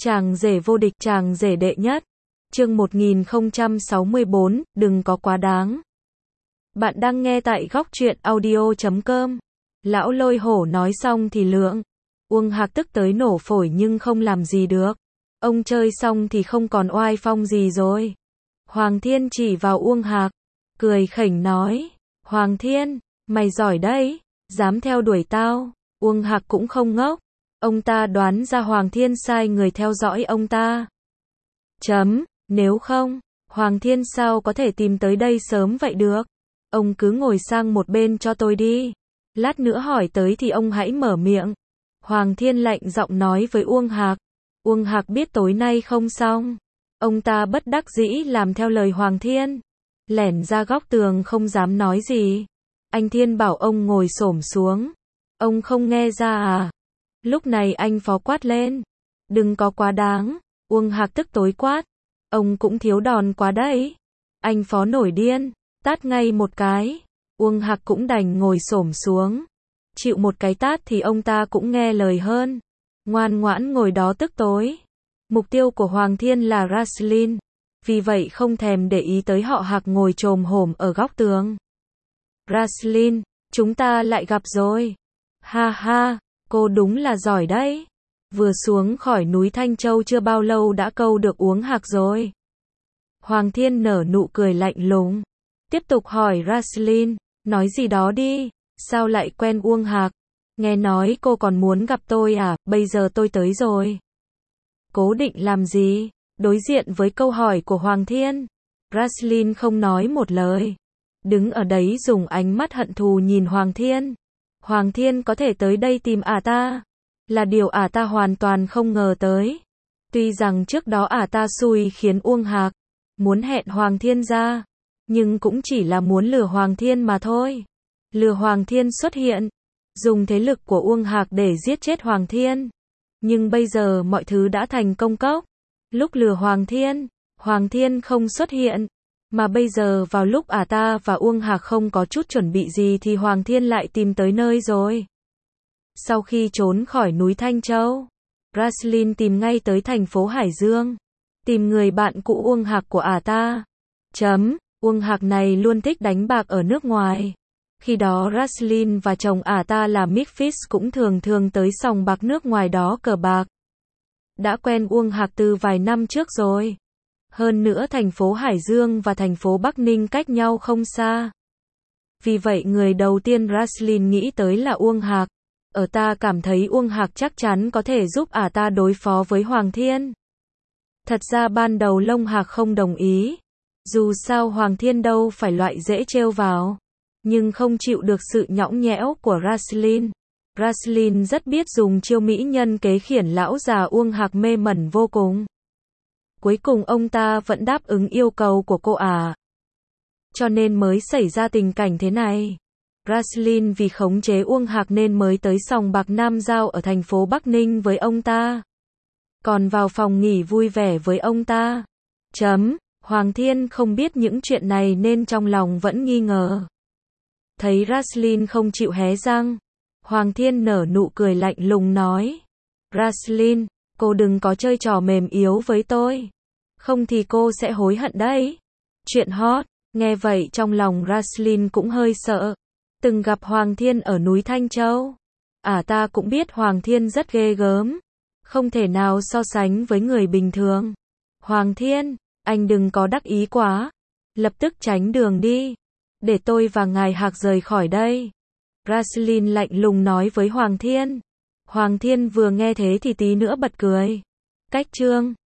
Chàng rể vô địch, chàng rể đệ nhất. Chương 1064, đừng có quá đáng. Bạn đang nghe tại góc truyện audio.com. Lão Lôi Hổ nói xong thì Lượng Uông Hạc tức tới nổ phổi nhưng không làm gì được. Ông chơi xong thì không còn oai phong gì rồi. Hoàng Thiên chỉ vào Uông Hạc, cười khỉnh nói, Hoàng Thiên, mày giỏi đấy, dám theo đuổi tao. Uông Hạc cũng không ngốc. Ông ta đoán ra Hoàng Thiên sai người theo dõi ông ta. Nếu không, Hoàng Thiên sao có thể tìm tới đây sớm vậy được? Ông cứ ngồi sang một bên cho tôi đi. Lát nữa hỏi tới thì ông hãy mở miệng. Hoàng Thiên lạnh giọng nói với Uông Hạc. Uông Hạc biết tối nay không xong. Ông ta bất đắc dĩ làm theo lời Hoàng Thiên. Lẻn ra góc tường không dám nói gì. Anh Thiên bảo ông ngồi xổm xuống. Ông không nghe ra à? Lúc này anh Phó quát lên. Đừng có quá đáng. Uông Hạc tức tối quát. Ông cũng thiếu đòn quá đấy. Anh Phó nổi điên, tát ngay một cái. Uông Hạc cũng đành ngồi xổm xuống. Chịu một cái tát thì ông ta cũng nghe lời hơn. Ngoan ngoãn ngồi đó tức tối. Mục tiêu của Hoàng Thiên là Raslin. Vì vậy không thèm để ý tới họ Hạc ngồi chồm hổm ở góc tường. Raslin, chúng ta lại gặp rồi. Ha ha, cô đúng là giỏi đấy. Vừa xuống khỏi núi Thanh Châu chưa bao lâu đã câu được Uông Hạc rồi. Hoàng Thiên nở nụ cười lạnh lùng. Tiếp tục hỏi Raslin, nói gì đó đi, sao lại quen Uông Hạc? Nghe nói cô còn muốn gặp tôi à, bây giờ tôi tới rồi. Cố định làm gì? Đối diện với câu hỏi của Hoàng Thiên, Raslin không nói một lời. Đứng ở đấy dùng ánh mắt hận thù nhìn Hoàng Thiên. Hoàng Thiên có thể tới đây tìm ta. Là điều ta hoàn toàn không ngờ tới. Tuy rằng trước đó ta xui khiến Uông Hạc muốn hẹn Hoàng Thiên ra, nhưng cũng chỉ là muốn lừa Hoàng Thiên mà thôi. Lừa Hoàng Thiên xuất hiện, dùng thế lực của Uông Hạc để giết chết Hoàng Thiên. Nhưng bây giờ mọi thứ đã thành công cốc. Lúc lừa Hoàng Thiên không xuất hiện, mà bây giờ vào lúc ta và Uông Hạc không có chút chuẩn bị gì thì Hoàng Thiên lại tìm tới nơi rồi. Sau khi trốn khỏi núi Thanh Châu, Raslin tìm ngay tới thành phố Hải Dương, tìm người bạn cũ Uông Hạc của ta. Uông Hạc này luôn thích đánh bạc ở nước ngoài. Khi đó Raslin và chồng ta là Mick Fitz cũng thường tới sòng bạc nước ngoài đó cờ bạc. Đã quen Uông Hạc từ vài năm trước rồi. Hơn nữa thành phố Hải Dương và thành phố Bắc Ninh cách nhau không xa. Vì vậy người đầu tiên Raslin nghĩ tới là Uông Hạc. Ta cảm thấy Uông Hạc chắc chắn có thể giúp ta đối phó với Hoàng Thiên. Thật ra ban đầu Long Hạc không đồng ý. Dù sao Hoàng Thiên đâu phải loại dễ trêu vào. Nhưng không chịu được sự nhõng nhẽo của Raslin. Raslin rất biết dùng chiêu mỹ nhân kế khiển lão già Uông Hạc mê mẩn vô cùng. Cuối cùng ông ta vẫn đáp ứng yêu cầu của cô Cho nên mới xảy ra tình cảnh thế này. Raslin vì khống chế Uông Hạc nên mới tới sòng bạc Nam Giao ở thành phố Bắc Ninh với ông ta. Còn vào phòng nghỉ vui vẻ với ông ta. Hoàng Thiên không biết những chuyện này nên trong lòng vẫn nghi ngờ. Thấy Raslin không chịu hé răng, Hoàng Thiên nở nụ cười lạnh lùng nói. Raslin, cô đừng có chơi trò mềm yếu với tôi. Không thì cô sẽ hối hận đấy. Chuyện hot, nghe vậy trong lòng Raslin cũng hơi sợ. Từng gặp Hoàng Thiên ở núi Thanh Châu. Ta cũng biết Hoàng Thiên rất ghê gớm. Không thể nào so sánh với người bình thường. Hoàng Thiên, anh đừng có đắc ý quá. Lập tức tránh đường đi. Để tôi và ngài Hạc rời khỏi đây. Raslin lạnh lùng nói với Hoàng Thiên. Hoàng Thiên vừa nghe thế thì tí nữa bật cười. Cách chương